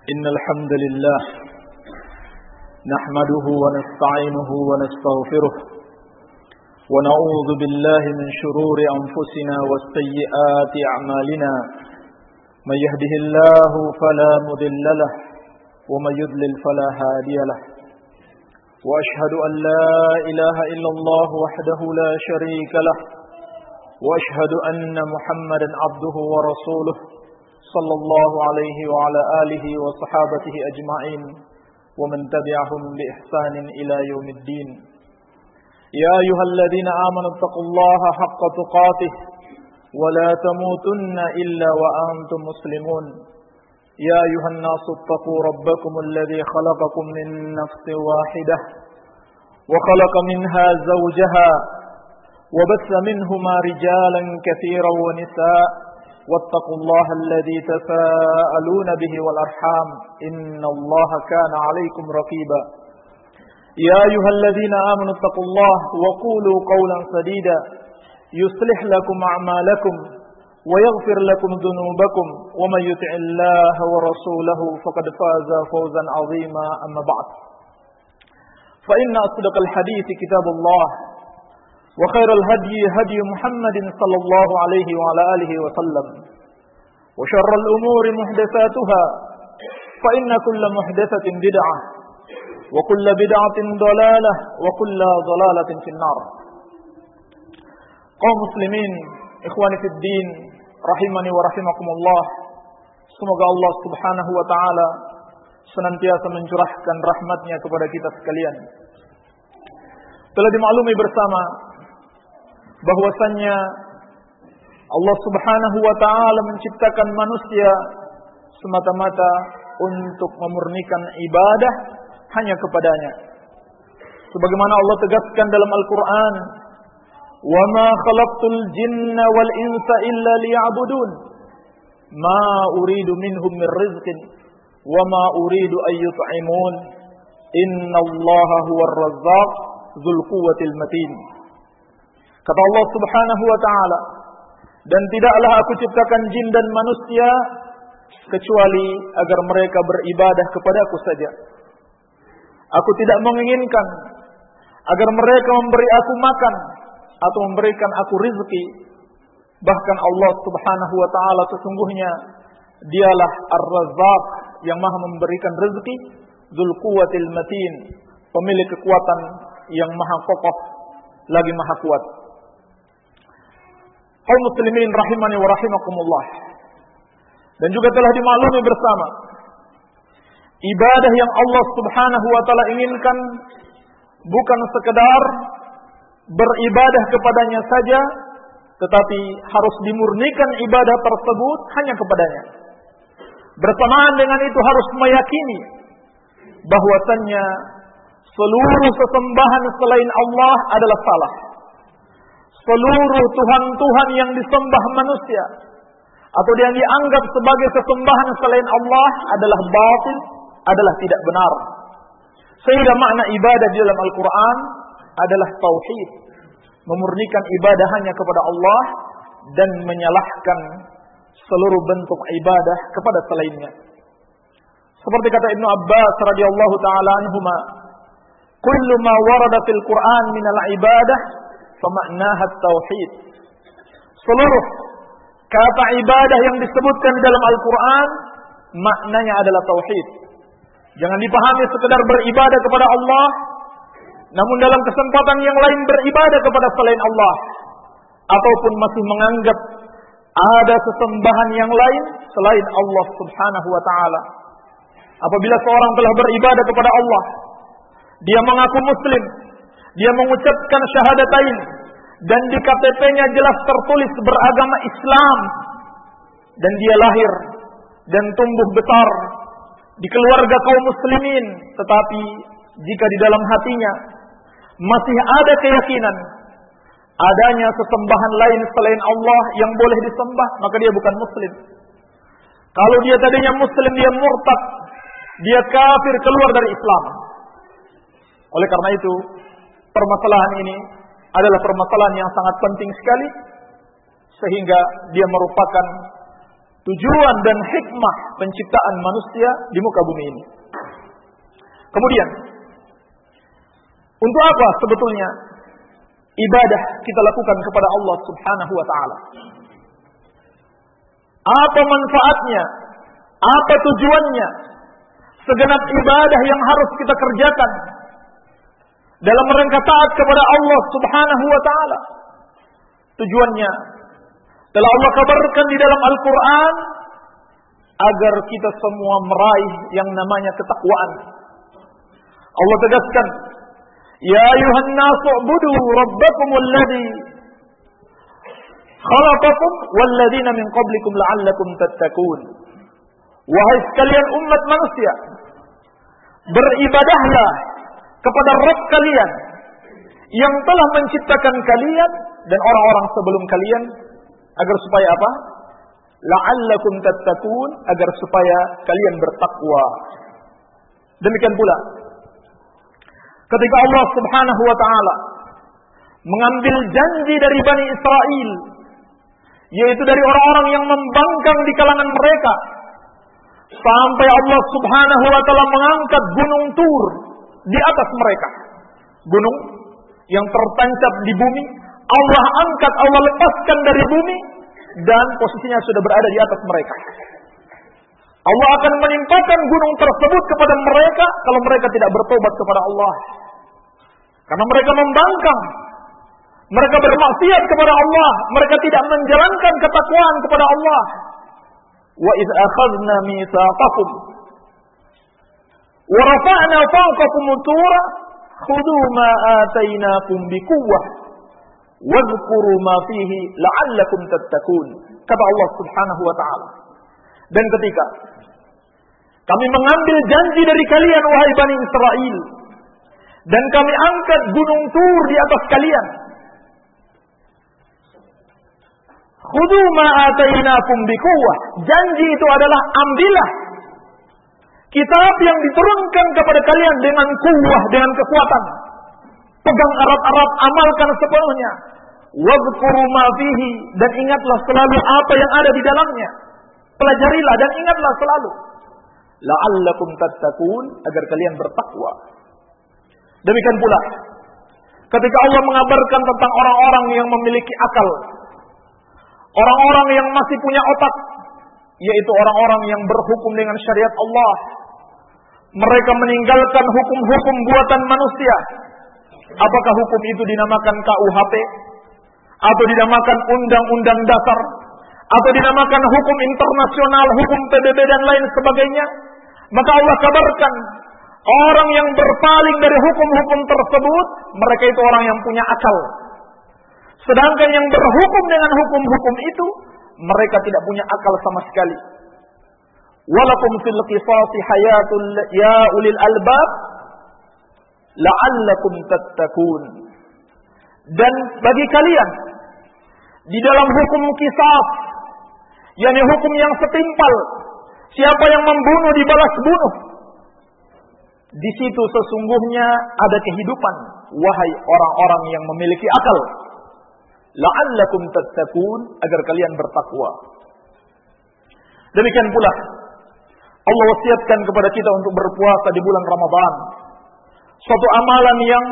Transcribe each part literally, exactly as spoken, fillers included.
إن الحمد لله نحمده ونستعينه ونستغفره ونعوذ بالله من شرور أنفسنا وسيئات أعمالنا من يهده الله فلا مضل له ومن يضلل فلا هادي له وأشهد أن لا إله إلا الله وحده لا شريك له وأشهد أن محمدا عبده ورسوله صلى الله عليه وعلى آله وصحابته أجمعين ومن تبعهم بإحسان إلى يوم الدين يا أيها الذين آمنوا اتقوا الله حق تقاته ولا تموتن إلا وأنتم مسلمون يا أيها الناس اتقوا ربكم الذي خلقكم من نفس واحدة وخلق منها زوجها وبث منهما رجالا كثيرا ونساء واتقوا الله الذي تساءلون به والأرحام إن الله كان عليكم رقيبا يا أيها الذين آمنوا اتقوا الله وقولوا قولا سديدا يصلح لكم أعمالكم ويغفر لكم ذنوبكم ومن يطع الله ورسوله فقد فاز فوزا عظيما أما بعد فإن أصدق الحديث كتاب الله وخير الهدي هدي محمد صلى الله عليه وعلى آله وسلم وشر الأمور محدثاتها فإن كل محدثة بدعة وكل بدعة ضلالة وكل ضلالة في النار. Kaum muslimin, ikhwani fid din, rahimani wa rahimakumullah. Semoga Allah Subhanahu wa taala senantiasa mencurahkan rahmatnya kepada kita sekalian. Telah dimaklumi bersama bahwasannya Allah Subhanahu wa taala menciptakan manusia semata-mata untuk memurnikan ibadah hanya kepadanya. Sebagaimana Allah tegaskan dalam Al-Qur'an, "Wa ma khalaqtul jinna wal insa illa liya'budun, ma uridu minhum min rizqin wa ma uridu an yut'imun, innallaha huwar razzaq dzul quwwatil matin." Kata Allah Subhanahu wa taala, dan tidaklah aku ciptakan jin dan manusia kecuali agar mereka beribadah kepadaku saja. Aku tidak menginginkan agar mereka memberi aku makan atau memberikan aku rizki. Bahkan Allah Subhanahu wa taala sesungguhnya dialah Ar-Razzaq yang maha memberikan rezeki, Dzul Quwwatil Matin, pemilik kekuatan yang maha kokoh lagi maha kuat. Kaum muslimin rahimani wa rahimakumullah. Dan juga telah dimaklumi bersama, ibadah yang Allah Subhanahu wa taala inginkan bukan sekedar beribadah kepadanya saja, tetapi harus dimurnikan ibadah tersebut hanya kepadanya. Bersamaan dengan itu harus meyakini bahwasannya seluruh sesembahan selain Allah adalah salah. Seluruh Tuhan-Tuhan yang disembah manusia atau yang dianggap sebagai sesembahan selain Allah adalah batil, adalah tidak benar. Sehingga makna ibadah di dalam Al-Quran adalah tauhid, memurnikan ibadah hanya kepada Allah dan menyalahkan seluruh bentuk ibadah kepada selainnya. Seperti kata Ibnu Abbas radhiyallahu taala anhuma, "Kullu ma warada fil Qur'an minal ibadah famaknaha tauhid." Seluruh kata ibadah yang disebutkan dalam Al-Quran maknanya adalah tauhid. Jangan dipahami sekedar beribadah kepada Allah, namun dalam kesempatan yang lain beribadah kepada selain Allah, ataupun masih menganggap ada sesembahan yang lain selain Allah Subhanahu wa taala. Apabila seorang telah beribadah kepada Allah, dia mengaku muslim, dia mengucapkan syahadatain, dan di K T P-nya jelas tertulis beragama Islam, dan dia lahir dan tumbuh besar di keluarga kaum muslimin, tetapi jika di dalam hatinya masih ada keyakinan adanya sesembahan lain selain Allah yang boleh disembah, maka dia bukan muslim. Kalau dia tadinya muslim, dia murtad, dia kafir, keluar dari Islam. Oleh karena itu, permasalahan ini adalah permasalahan yang sangat penting sekali, sehingga dia merupakan tujuan dan hikmah penciptaan manusia di muka bumi ini. Kemudian, untuk apa sebetulnya ibadah kita lakukan kepada Allah Subhanahu wa taala? Apa manfaatnya? Apa tujuannya? Segenap ibadah yang harus kita kerjakan dalam rangka taat kepada Allah Subhanahu wa taala. Tujuannya telah Allah kabarkan di dalam Al-Qur'an agar kita semua meraih yang namanya ketakwaan. Allah tegaskan, "Ya ayuhan nasu ubudu rabbakumul ladzi khalaqakum wal ladzina min qablikum la'allakum tattaqun." Wahai sekalian umat manusia, beribadahlah kepada Rabb kalian yang telah menciptakan kalian dan orang-orang sebelum kalian agar supaya apa? La'allakum tattaqun, agar supaya kalian bertakwa. Demikian pula ketika Allah Subhanahu wa taala mengambil janji dari Bani Israel, yaitu dari orang-orang yang membangkang di kalangan mereka, sampai Allah Subhanahu wa taala mengangkat gunung Tur di atas mereka. Gunung yang tertancap di bumi, Allah angkat, Allah lepaskan dari bumi, dan posisinya sudah berada di atas mereka. Allah akan menimpakan gunung tersebut kepada mereka kalau mereka tidak bertobat kepada Allah. Karena mereka membangkang, mereka bermaksiat kepada Allah, mereka tidak menjalankan ketakwaan kepada Allah. Wa idz akhadna mitsaqakum wa rafa'na fawqakum at-tura khudhu ma atainakum biquwwah wadhkuru ma fihi la'allakum tattaqun. Kata Allah Subhanahu wa taala. Dan ketika kami mengambil janji dari kalian wahai Bani Israel, dan kami angkat gunung Tur di atas kalian, khudhu ma atainakum biquwwah. Janji itu adalah ambillah kitab yang diturunkan kepada kalian dengan kuwah, dengan kekuatan. Pegang erat-erat, amalkan sepenuhnya. Wadhkuru ma fihi, dan ingatlah selalu apa yang ada di dalamnya. Pelajarilah dan ingatlah selalu. La'allakum tattaqun, agar kalian bertakwa. Demikian pula ketika Allah mengabarkan tentang orang-orang yang memiliki akal, orang-orang yang masih punya otak, yaitu orang-orang yang berhukum dengan syariat Allah. Mereka meninggalkan hukum-hukum buatan manusia. Apakah hukum itu dinamakan K U H P, atau dinamakan Undang-Undang Dasar, atau dinamakan hukum internasional, hukum P B B dan lain sebagainya? Maka Allah kabarkan, orang yang berpaling dari hukum-hukum tersebut, mereka itu orang yang punya akal. Sedangkan yang berhukum dengan hukum-hukum itu, mereka tidak punya akal sama sekali. Walakum fil qisasi hayatul ya ulil albab la'allakum tattaqun. Dan bagi kalian di dalam hukum qisas, yakni hukum yang setimpal, siapa yang membunuh dibalas bunuh, di situ sesungguhnya ada kehidupan wahai orang-orang yang memiliki akal. La'allakum tattaqun, agar kalian bertakwa. Demikian pula Allah wasiatkan kepada kita untuk berpuasa di bulan Ramadan. Suatu amalan yang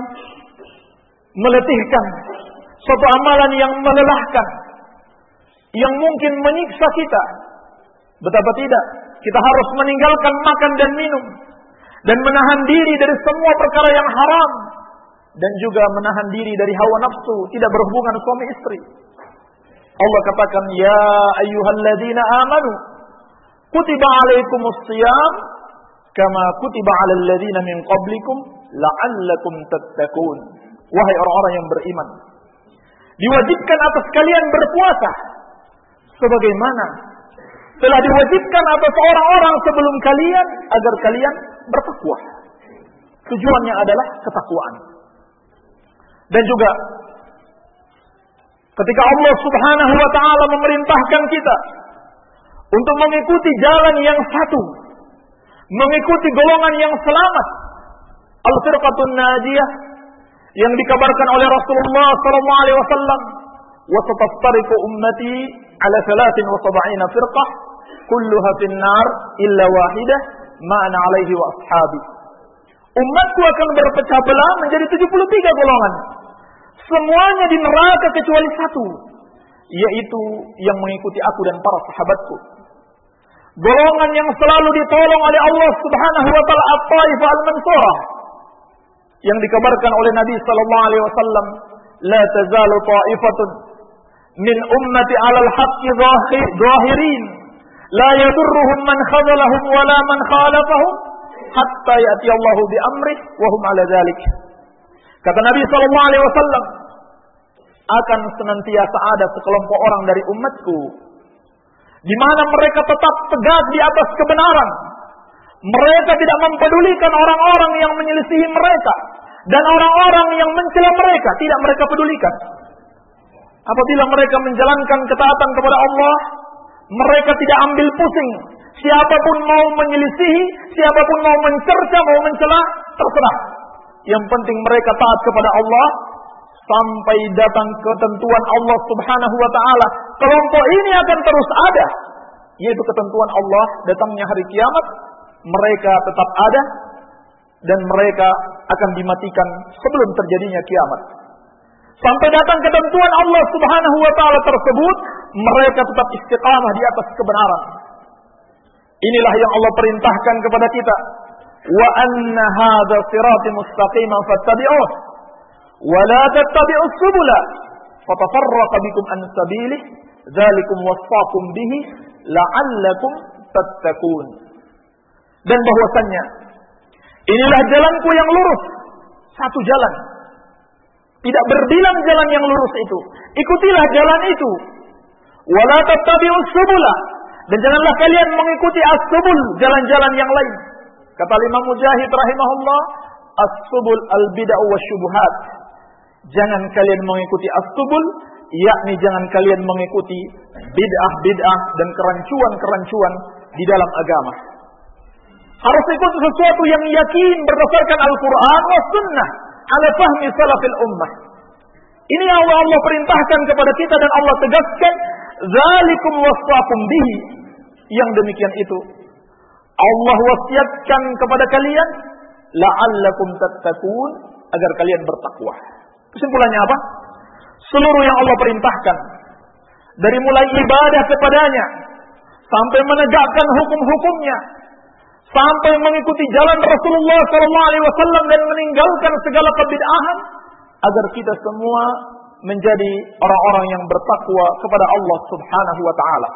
meletihkan, suatu amalan yang melelahkan, yang mungkin menyiksa kita. Betapa tidak, kita harus meninggalkan makan dan minum, dan menahan diri dari semua perkara yang haram, dan juga menahan diri dari hawa nafsu, tidak berhubungan suami istri. Allah katakan, ya ayyuhalladzina amanu kutiba alaikumus shiyam kama kutiba alal ladzina min qablikum la'allakum tattaqun. Wahai orang-orang yang beriman, diwajibkan atas kalian berpuasa sebagaimana telah diwajibkan atas orang-orang sebelum kalian agar kalian bertakwa. Tujuannya adalah ketakwaan. Dan juga ketika Allah Subhanahu wa taala memerintahkan kita untuk mengikuti jalan yang satu, mengikuti golongan yang selamat, al-firqatun najiyah, yang dikabarkan oleh Rasulullah sallallahu alaihi wasallam, wa sataftariqu ummati ala thalathin wa sab'ina firqah kulluha finnar illa wahidah ma ana alaihi wa ashabi. Umatku akan berpecah belah menjadi tujuh puluh tiga golongan. Semuanya di neraka kecuali satu, yaitu yang mengikuti aku dan para sahabatku. Golongan yang selalu ditolong oleh Allah Subhanahu wa taala, at-Taifah al-Mansurah, yang dikabarkan oleh Nabi sallallahu alaihi wasallam, la tazalu ta'ifatun min ummati 'alal haqqi zahirin la yadurruhum man khadhalahum wala man khalafahum hatta ya'ti Allahu bi amrihi wa hum 'ala dzalik. Kata Nabi sallallahu alaihi wasallam, akan senantiasa ada sekelompok orang dari umatku di mana mereka tetap tegak di atas kebenaran. Mereka tidak mempedulikan orang-orang yang menyelisihi mereka, dan orang-orang yang mencela mereka tidak mereka pedulikan. Apabila mereka menjalankan ketaatan kepada Allah, mereka tidak ambil pusing. Siapapun mau menyelisihi, siapapun mau mencerca, mau mencela, terserah. Yang penting mereka taat kepada Allah sampai datang ketentuan Allah Subhanahu wa taala. Kelompok ini akan terus ada, yaitu ketentuan Allah datangnya hari kiamat. Mereka tetap ada dan mereka akan dimatikan sebelum terjadinya kiamat. Sampai datang ketentuan Allah Subhanahu wa taala tersebut, mereka tetap istiqamah di atas kebenaran. Inilah yang Allah perintahkan kepada kita. Wa anna hadza sirati mustaqiman fattabi'uhu wa la tattabi'us subula fatafarraqa bikum an sabilihi dzalikum wasaqum bihi la'allakum tattaqun. Dan bahwasannya inilah jalanku yang lurus, satu jalan. Tidak berbilang jalan yang lurus itu. Ikutilah jalan itu. Wala tattabi'us subula, dan janganlah kalian mengikuti as-subul, jalan-jalan yang lain. Kata Imam Mujahid rahimahullah, as-subul al-bid'ah wasyubuhat. Jangan kalian mengikuti as-subul, yakni jangan kalian mengikuti bid'ah-bid'ah dan kerancuan-kerancuan di dalam agama. Harus ikut sesuatu yang yakin berdasarkan Al-Quran wa sunnah ala fahmi salafil ummah. Ini yang Allah, Allah perintahkan kepada kita dan Allah tegaskan, zalikum wasaqum bihi. Yang demikian itu Allah wasiatkan kepada kalian, la'allakum tattaqun, agar kalian bertakwa. Kesimpulannya apa? Seluruh yang Allah perintahkan, dari mulai ibadah kepadanya sampai menegakkan hukum-hukumnya, sampai mengikuti jalan Rasulullah sallallahu alaihi wasallam dan meninggalkan segala kebid'ahan, agar kita semua menjadi orang-orang yang bertakwa kepada Allah Subhanahu wa taala.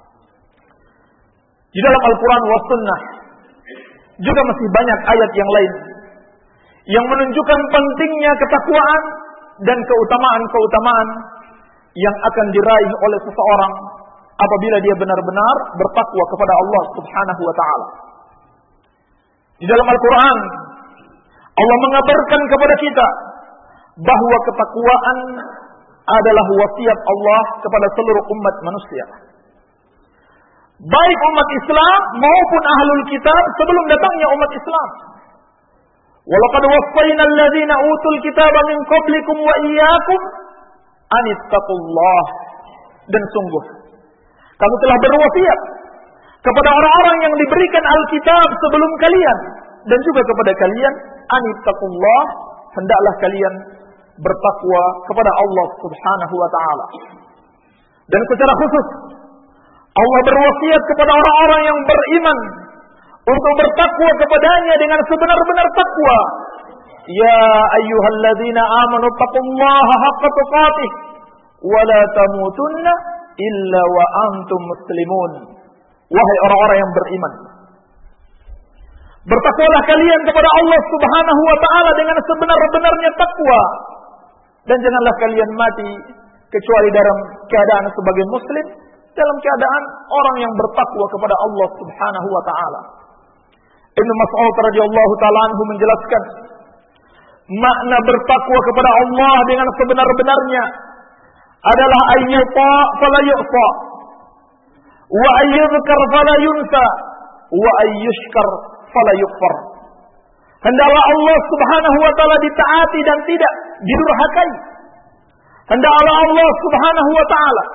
Di dalam Al-Quran wa sunnah juga masih banyak ayat yang lain yang menunjukkan pentingnya ketakwaan dan keutamaan-keutamaan yang akan diraih oleh seseorang apabila dia benar-benar bertakwa kepada Allah Subhanahu wa taala. Di dalam Al-Quran Allah mengabarkan kepada kita bahwa ketakwaan adalah wasiat Allah kepada seluruh umat manusia, baik umat Islam maupun ahlul kitab sebelum datangnya umat Islam. Walaqad wassayna alladhina utul kitaba min qablikum wa iyyakum an ittaqullah. Dan sungguh kami telah berwasiat kepada orang-orang yang diberikan Alkitab sebelum kalian dan juga kepada kalian, an ittaqullah, hendaklah kalian bertakwa kepada Allah Subhanahu wa taala. Dan secara khusus Allah berwasiat kepada orang-orang yang beriman untuk bertakwa kepadanya dengan sebenar-benar takwa. Ya ayyuhalladzina amanu taqullaha haqqa tuqatih wa la tamutunna illa wa antum muslimun. Wahai orang-orang yang beriman, bertakwalah kalian kepada Allah Subhanahu wa taala dengan sebenar-benarnya takwa, dan janganlah kalian mati kecuali dalam keadaan sebagai muslim, dalam keadaan orang yang bertakwa kepada Allah Subhanahu wa taala. Ibnu Mas'ud radhiyallahu taala anhu menjelaskan makna bertakwa kepada Allah dengan sebenar-benarnya adalah ayyuta fala yu'sa wa ayyuzkar fala yunsa wa ayyushkar fala yukfar. Hendaklah Allah Subhanahu wa taala ditaati dan tidak didurhakai. Hendaklah Allah Subhanahu wa taala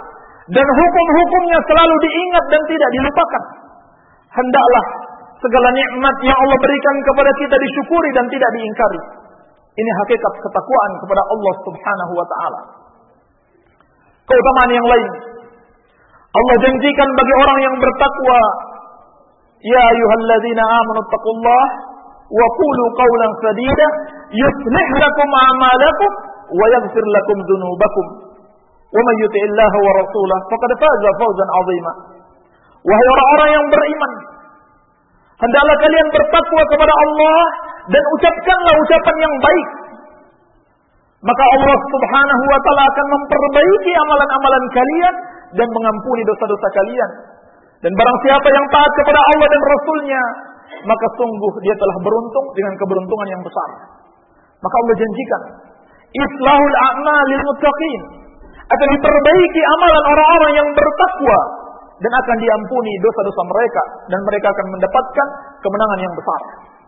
dan hukum-hukumnya selalu diingat dan tidak dilupakan. Hendaklah segala nikmat yang Allah berikan kepada kita disyukuri dan tidak diingkari. Ini hakikat ketakwaan kepada Allah Subhanahu wa taala. Keutamaan yang lain, Allah janjikan bagi orang yang bertakwa, ya ayyuhalladzina amanu taqullaha wa qulu qawlan sadida yuslih lakum a'malakum wa yaghfir lakum dzunubakum wa may yuti'illaha wa rasulahu faqad faza fawzan 'azima. Wahai orang-orang yang beriman, hendaklah kalian bertakwa kepada Allah dan ucapkanlah ucapan yang baik. Maka Allah Subhanahu wa taala akan memperbaiki amalan-amalan kalian dan mengampuni dosa-dosa kalian. Dan barang siapa yang taat kepada Allah dan Rasul-Nya, maka sungguh dia telah beruntung dengan keberuntungan yang besar. Maka Allah janjikan, islahul a'mal lil muttaqin, akan diperbaiki amalan orang-orang yang bertakwa dan akan diampuni dosa-dosa mereka dan mereka akan mendapatkan kemenangan yang besar.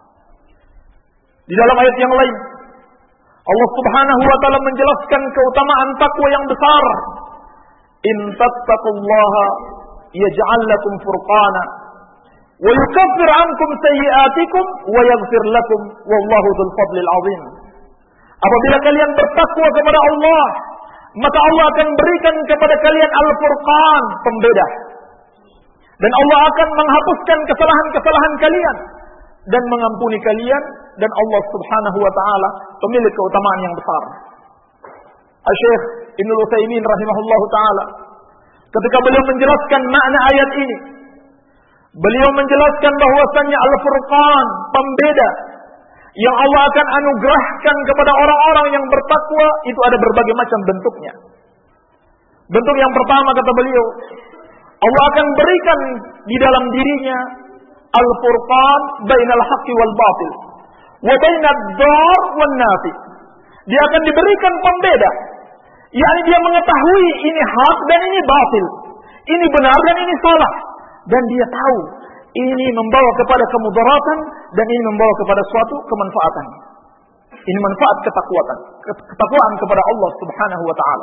Di dalam ayat yang lain, Allah Subhanahu wa taala menjelaskan keutamaan takwa yang besar. In tattaqullaha yaj'al lakum furqana wa yukaffir 'ankum sayyi'atikum wa yaghfir lakum wallahu dzul fadlil 'azim. Apabila kalian bertakwa kepada Allah, maka Allah akan berikan kepada kalian Al-Furqan, pembeda. Dan Allah akan menghapuskan kesalahan-kesalahan kalian dan mengampuni kalian, dan Allah Subhanahu wa taala pemilik keutamaan yang besar. Asy-Syaikh Ibnu Utsaimin rahimahullahu taala ketika beliau menjelaskan makna ayat ini, beliau menjelaskan bahwasannya Al-Furqan, pembeda yang Allah akan anugerahkan kepada orang-orang yang bertakwa itu ada berbagai macam bentuknya. Bentuk yang pertama, kata beliau, Allah akan berikan di dalam dirinya Al-Furqan bainal haqqi wal batil wa bainad dar wan nafi. Dia akan diberikan pembeda, yakni dia mengetahui ini hak dan ini batil, ini benar dan ini salah, dan dia tahu ini membawa kepada kemudaratan dan ini membawa kepada suatu kemanfaatan. Ini manfaat ketakwaan, ketakwaan kepada Allah Subhanahu wa taala.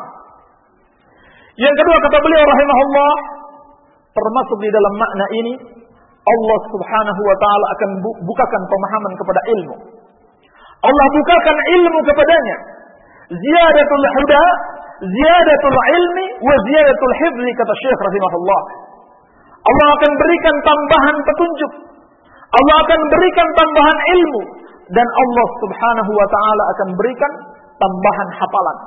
Yang kedua, kata beliau rahimahullah, termasuk di dalam makna ini, Allah Subhanahu wa taala akan bukakan pemahaman kepada ilmu. Allah bukakan ilmu kepadanya. Ziyadatul huda, ziyadatul ilmi, wa ziyadatul hifzi, kata Syekh rahimahullah. Allah akan berikan tambahan petunjuk. Allah akan berikan tambahan ilmu. Dan Allah Subhanahu wa ta'ala akan berikan tambahan hafalan.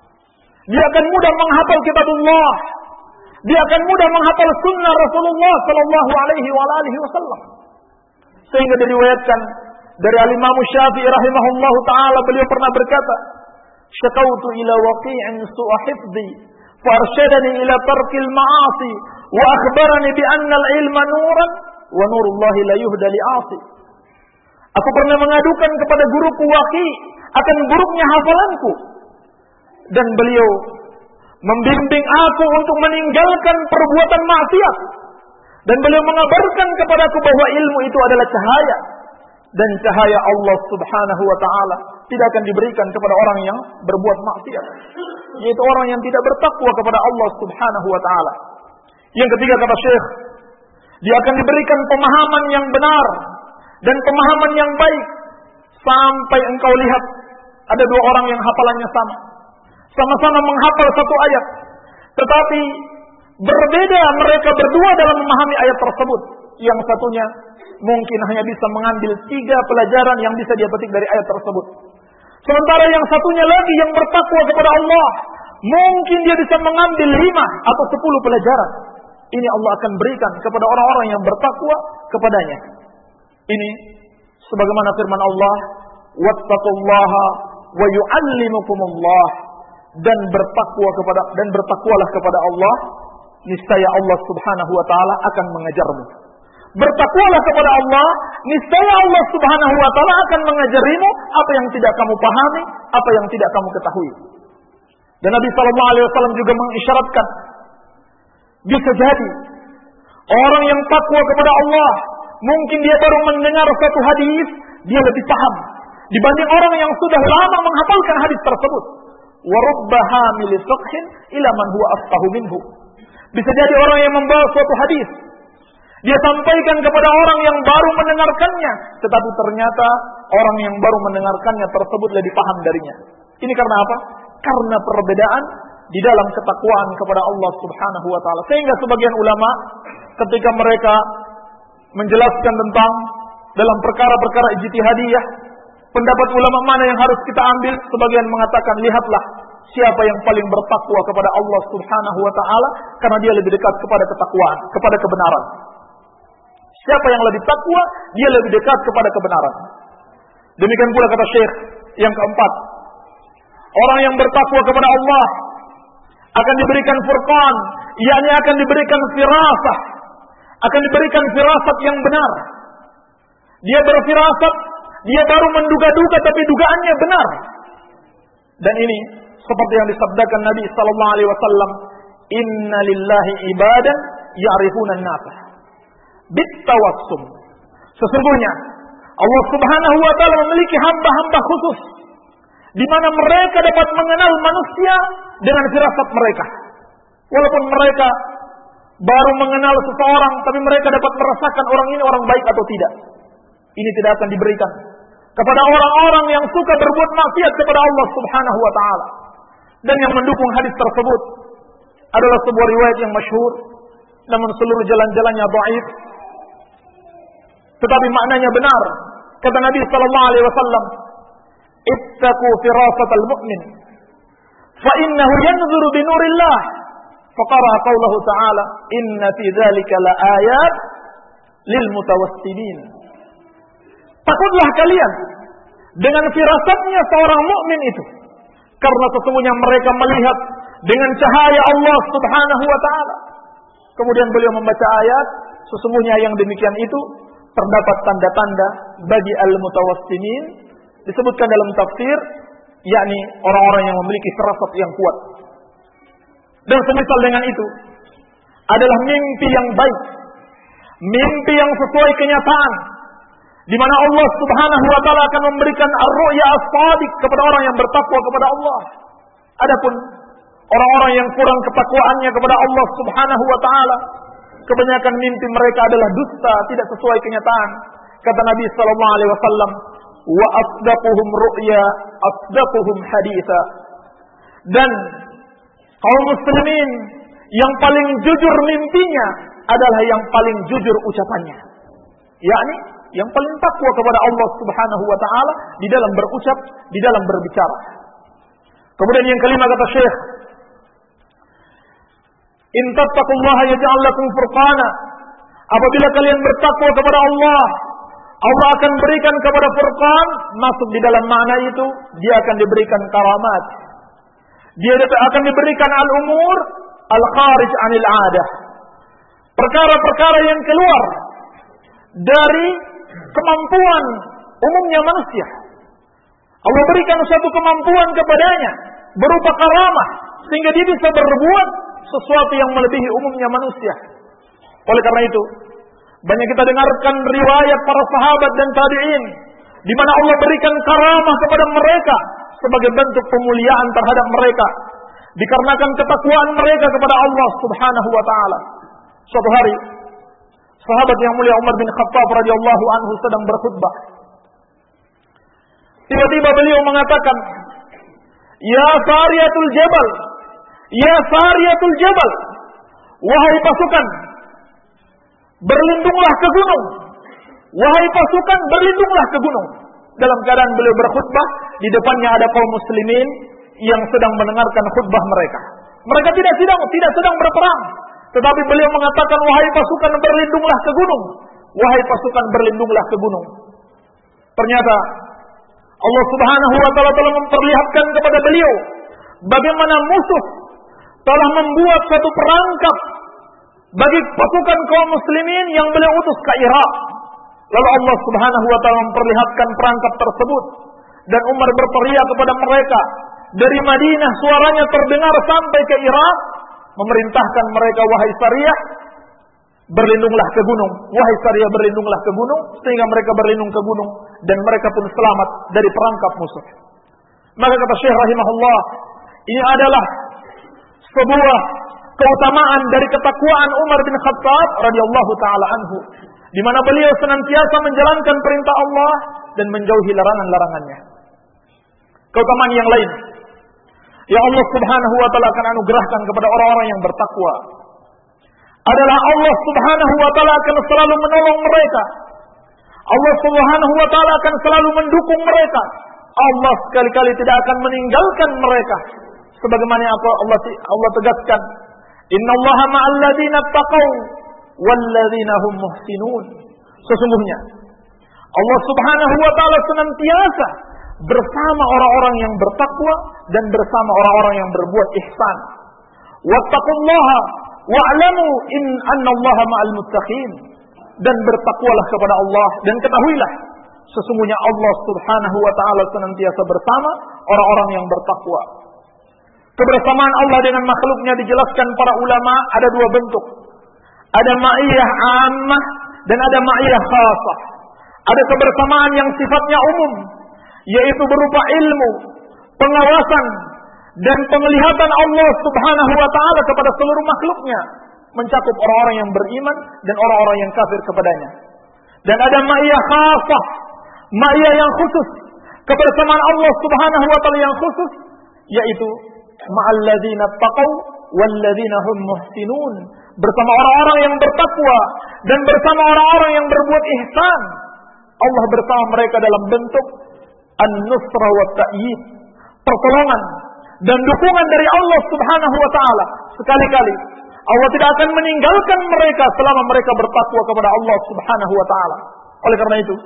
Dia akan mudah menghafal kitabullah. Dia akan mudah menghafal sunnah Rasulullah sallallahu alaihi wa alihi wasallam. Sehingga diriwayatkan dari Al-Imam Syafi'i rahimahullahu ta'ala, beliau pernah berkata, syakautu ila waqi'in su'a hifdhi farsyadani ila tarkil ma'asi wa akhbarani bi anna al-ilma nuran wa nurullahi la yuhda li'asi. Aku pernah mengadukan kepada guruku Waqi akan buruknya hafalanku, dan beliau membimbing aku untuk meninggalkan perbuatan maksiat, dan beliau mengabarkan kepadaku bahwa ilmu itu adalah cahaya, dan cahaya Allah Subhanahu wa ta'ala tidak akan diberikan kepada orang yang berbuat maksiat, yaitu orang yang tidak bertakwa kepada Allah Subhanahu wa ta'ala. Yang ketiga, kata Syekh, dia akan diberikan pemahaman yang benar dan pemahaman yang baik, sampai engkau lihat ada dua orang yang hafalannya sama, sama-sama menghafal satu ayat, tetapi berbeda mereka berdua dalam memahami ayat tersebut. Yang satunya mungkin hanya bisa mengambil tiga pelajaran yang bisa dia petik dari ayat tersebut, sementara yang satunya lagi yang bertakwa kepada Allah, mungkin dia bisa mengambil lima atau sepuluh pelajaran. Ini Allah akan berikan kepada orang-orang yang bertakwa kepadanya. Ini sebagaimana firman Allah, wattaqullaha wa yu'allimukumullah, dan bertakwa kepada dan bertakwalah kepada Allah, niscaya Allah Subhanahu wa taala akan mengajarmu. Bertakwalah kepada Allah, niscaya Allah Subhanahu wa taala akan mengajarimu apa yang tidak kamu pahami, apa yang tidak kamu ketahui. Dan Nabi sallallahu alaihi wasallam juga mengisyaratkan, bisa jadi orang yang takwa kepada Allah, mungkin dia baru mendengar satu hadis, dia lebih paham dibanding orang yang sudah lama menghafalkan hadis tersebut. Wa rubba hamil fiqhin ila man huwa afqahu minhu. Bisa jadi orang yang membawa suatu hadis, dia sampaikan kepada orang yang baru mendengarkannya, tetapi ternyata orang yang baru mendengarkannya tersebut lebih paham darinya. Ini karena apa? Karena perbedaan di dalam ketakwaan kepada Allah Subhanahu wa taala. Sehingga sebagian ulama ketika mereka menjelaskan tentang dalam perkara-perkara ijtihadiyah, pendapat ulama mana yang harus kita ambil, sebagian mengatakan lihatlah siapa yang paling bertakwa kepada Allah Subhanahu wa taala, karena dia lebih dekat kepada ketakwaan, kepada kebenaran. Siapa yang lebih takwa, dia lebih dekat kepada kebenaran. Demikian pula kata Syekh yang keempat, orang yang bertakwa kepada Allah akan diberikan furqan, yakni akan diberikan firasah, akan diberikan firasat yang benar. Dia berfirasat, dia baru menduga-duga tapi dugaannya benar. Dan ini seperti yang disabdakan Nabi sallallahu alaihi wasallam, "Inna lillahi ibadan ya'rifuna an-nasa bit-tawassum." Sesungguhnya Allah Subhanahu wa taala memiliki hamba-hamba khusus di mana mereka dapat mengenal manusia dengan firasat mereka. Walaupun mereka baru mengenal seseorang, tapi mereka dapat merasakan orang ini orang baik atau tidak. Ini tidak akan diberikan kepada orang-orang yang suka berbuat maksiat kepada Allah Subhanahu wa taala. Dan yang mendukung hadis tersebut adalah sebuah riwayat yang masyhur, namun seluruh jalan-jalannya dhaif, tetapi maknanya benar. Kata Nabi sallallahu alaihi wasallam, "Ittaqu firasatal mu'min, fa innahu yanzuru bi nurillah." Faqara qawluhu ta'ala, "Inna fi dzalika laayat lil mutawassimin." Takutlah kalian dengan firasatnya seorang mukmin itu, karena sesungguhnya mereka melihat dengan cahaya Allah Subhanahu wa taala. Kemudian beliau membaca ayat, sesungguhnya yang demikian itu terdapat tanda-tanda bagi al-mutawassimin, disebutkan dalam tafsir, yakni orang-orang yang memiliki firasat yang kuat. Dan semisal dengan itu adalah mimpi yang baik, mimpi yang sesuai kenyataan, di mana Allah Subhanahu wa taala akan memberikan ar-ru'ya as-shadiq kepada orang yang bertakwa kepada Allah. Adapun orang-orang yang kurang ketakwaannya kepada Allah Subhanahu wa taala, kebanyakan mimpi mereka adalah dusta, tidak sesuai kenyataan. Kata Nabi sallallahu alaihi wasallam, "Wa asdaquhum ru'ya asdaquhum haditha." Dan kaum muslimin yang paling jujur mimpinya adalah yang paling jujur ucapannya. Yakni yang paling takwa kepada Allah Subhanahu wa taala di dalam berucap, di dalam berbicara. Kemudian yang kelima kata Syekh, "In tattaqullaha yaj'al lakum furqana." Apabila kalian bertakwa kepada Allah, Allah akan berikan kepada furqan, masuk di dalam makna itu, dia akan diberikan karamat. Dia akan diberikan al-umur al-kharij 'anil 'adah. Perkara-perkara yang keluar dari kemampuan umumnya manusia. Allah berikan suatu kemampuan kepadanya berupa karamah, sehingga dia bisa berbuat sesuatu yang melebihi umumnya manusia. Oleh karena itu, banyak kita dengarkan riwayat para sahabat dan tabi'in, di mana Allah berikan karamah kepada mereka sebagai bentuk pemuliaan terhadap mereka, dikarenakan ketakwaan mereka kepada Allah Subhanahu wa taala. Suatu hari, sahabat yang mulia Umar bin Khattab radhiyallahu anhu sedang berkhutbah. Tiba-tiba beliau mengatakan, "Ya Sariyatul Jabal, ya Sariyatul Jabal, wahai pasukan, berlindunglah ke gunung. Wahai pasukan, berlindunglah ke gunung." Dalam keadaan beliau berkhutbah, di depannya ada kaum muslimin yang sedang mendengarkan khutbah mereka. Mereka tidak sedang tidak sedang berperang, tetapi beliau mengatakan, "Wahai pasukan, berlindunglah ke gunung. Wahai pasukan, berlindunglah ke gunung." Ternyata Allah Subhanahu wa taala telah memperlihatkan kepada beliau bagaimana musuh telah membuat satu perangkap bagi pasukan kaum muslimin yang beliau utus ke Irak. Lalu Allah Subhanahu wa taala memperlihatkan perangkap tersebut, dan Umar berteriak kepada mereka dari Madinah, suaranya terdengar sampai ke Irak, memerintahkan mereka, "Wahai Sariyah, berlindunglah ke gunung. Wahai Sariyah, berlindunglah ke gunung." Sehingga mereka berlindung ke gunung, dan mereka pun selamat dari perangkap musuh. Maka kata Syekh rahimahullah, ini adalah sebuah keutamaan dari ketakwaan Umar bin Khattab radhiyallahu taala anhu, di mana beliau senantiasa menjalankan perintah Allah dan menjauhi larangan-larangannya. Keutamaan yang lain yang Allah Subhanahu wa taala akan anugerahkan kepada orang-orang yang bertakwa adalah Allah Subhanahu wa taala akan selalu menolong mereka. Allah Subhanahu wa taala akan selalu mendukung mereka. Allah sekali-kali tidak akan meninggalkan mereka. Sebagaimana apa Allah Allah tegaskan, "Innallaha ma'al ladzina taqaw wal ladzina hum muhsinun." Sesungguhnya Allah Subhanahu wa taala senantiasa bersama orang-orang yang bertakwa dan bersama orang-orang yang berbuat ihsan. Wattaqullaha wa'lamu in annallaha ma'al muttaqin. Dan bertakwalah kepada Allah dan ketahuilah sesungguhnya Allah Subhanahu wa taala senantiasa bersama orang-orang yang bertakwa. Kebersamaan Allah dengan makhluknya dijelaskan para ulama ada dua bentuk. Ada ma'iyah ammah dan ada ma'iyah khasah. Ada kebersamaan yang sifatnya umum, yaitu berupa ilmu, pengawasan dan penglihatan Allah Subhanahu wa taala kepada seluruh makhluknya, mencakup orang-orang yang beriman dan orang-orang yang kafir kepadanya. Dan ada ma'iyah khasah, ma'iyah yang khusus, kebersamaan Allah Subhanahu wa taala yang khusus, yaitu ma'al ladzina taqaw wal ladzina hum muhsinun, bersama orang-orang yang bertakwa dan bersama orang-orang yang berbuat ihsan. Allah bersama mereka dalam bentuk an-nusra wa ta'yid, pertolongan dan dukungan dari Allah Subhanahu wa taala. Sekali-kali Allah tidak akan meninggalkan mereka selama mereka bertakwa kepada Allah Subhanahu wa taala. Oleh karena itu,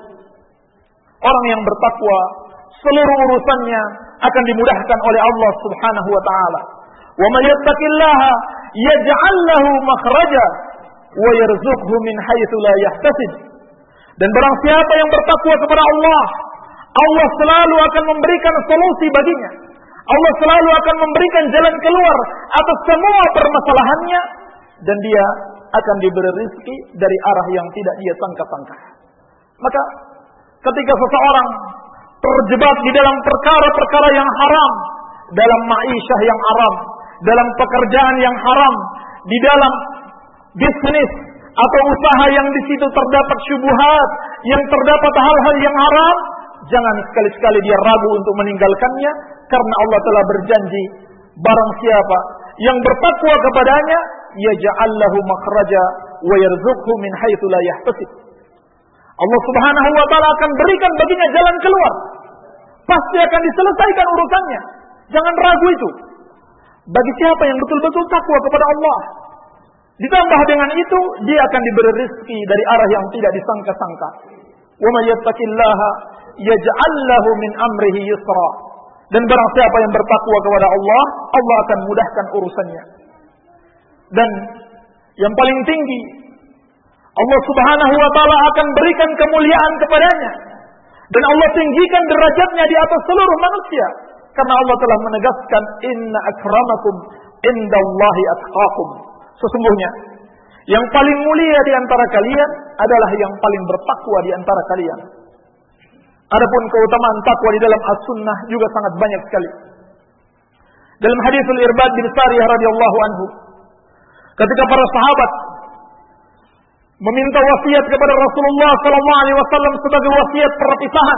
orang yang bertakwa seluruh urusannya akan dimudahkan oleh Allah Subhanahu wa taala. Wa may yattaqillaha yaj'al lahu makhraja wa yarzuqhu min haitsu la yahtasib. Dan barang siapa yang bertakwa kepada Allah, Allah selalu akan memberikan solusi baginya. Allah selalu akan memberikan jalan keluar atas semua permasalahannya, dan dia akan diberi rezeki dari arah yang tidak dia sangka-sangka. Maka ketika seseorang terjebak di dalam perkara-perkara yang haram, dalam ma'isyah yang haram, dalam pekerjaan yang haram, di dalam bisnis atau usaha yang di situ terdapat syubhat, yang terdapat hal-hal yang haram, jangan sekali-sekali dia ragu untuk meninggalkannya, karena Allah telah berjanji, barang siapa yang bertakwa kepadanya, yaj'al lahu makhraja wa yarzuqhu min haitsu la yahtasib. Allah Subhanahu wa taala akan berikan baginya jalan keluar. Pasti akan diselesaikan urusannya. Jangan ragu itu. Bagi siapa yang betul-betul takwa kepada Allah, ditambah dengan itu, dia akan diberi rezeki dari arah yang tidak disangka-sangka. Wa may yattaqillaha yaj'al lahu min amrihi yusra. Dan barang siapa yang bertakwa kepada Allah, Allah akan mudahkan urusannya. Dan yang paling tinggi, Allah Subhanahu wa taala akan berikan kemuliaan kepadanya. Dan Allah tinggikan derajatnya di atas seluruh manusia. Karena Allah telah menegaskan, inna akramakum indallahi atqakum. Sesungguhnya yang paling mulia di antara kalian adalah yang paling bertakwa di antara kalian. Adapun keutamaan takwa di dalam as-sunnah juga sangat banyak sekali. Dalam haditsul Irbad bin Sariyah radhiyallahu anhu, ketika para sahabat meminta wasiat kepada Rasulullah sallallahu alaihi wasallam sebagai wasiat perpisahan,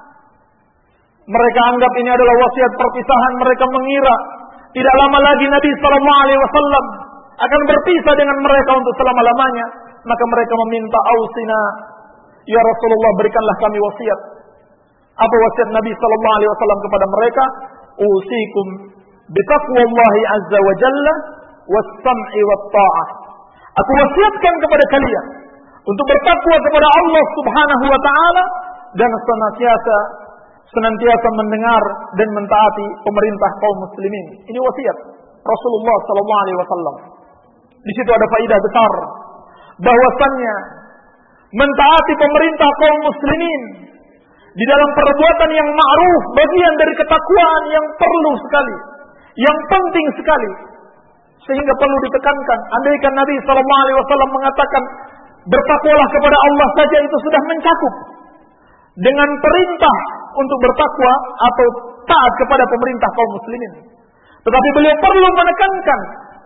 mereka anggap ini adalah wasiat perpisahan. Mereka mengira tidak lama lagi Nabi sallallahu alaihi wasallam akan berpisah dengan mereka untuk selama-lamanya. Maka mereka meminta, ausina ya Rasulullah, berikanlah kami wasiat. Apa wasiat Nabi sallallahu alaihi wasallam kepada mereka? Usikum bitaqwallahi azza wa jalla was-sam'i wat-tha'ah. Aku wasiatkan kepada kalian untuk bertakwa kepada Allah Subhanahu wa taala dan senantiasa senantiasa mendengar dan mentaati pemerintah kaum muslimin. Ini wasiat Rasulullah sallallahu alaihi wasallam. Di situ ada faedah besar bahwasannya mentaati pemerintah kaum muslimin di dalam perbuatan yang ma'ruf bagian dari ketakwaan yang perlu sekali, yang penting sekali, sehingga perlu ditekankan. Andaikan Nabi sallallahu alaihi wasallam mengatakan bertakwalah kepada Allah saja, itu sudah mencakup dengan perintah untuk bertakwa atau taat kepada pemerintah kaum muslimin. Tetapi beliau perlu menekankan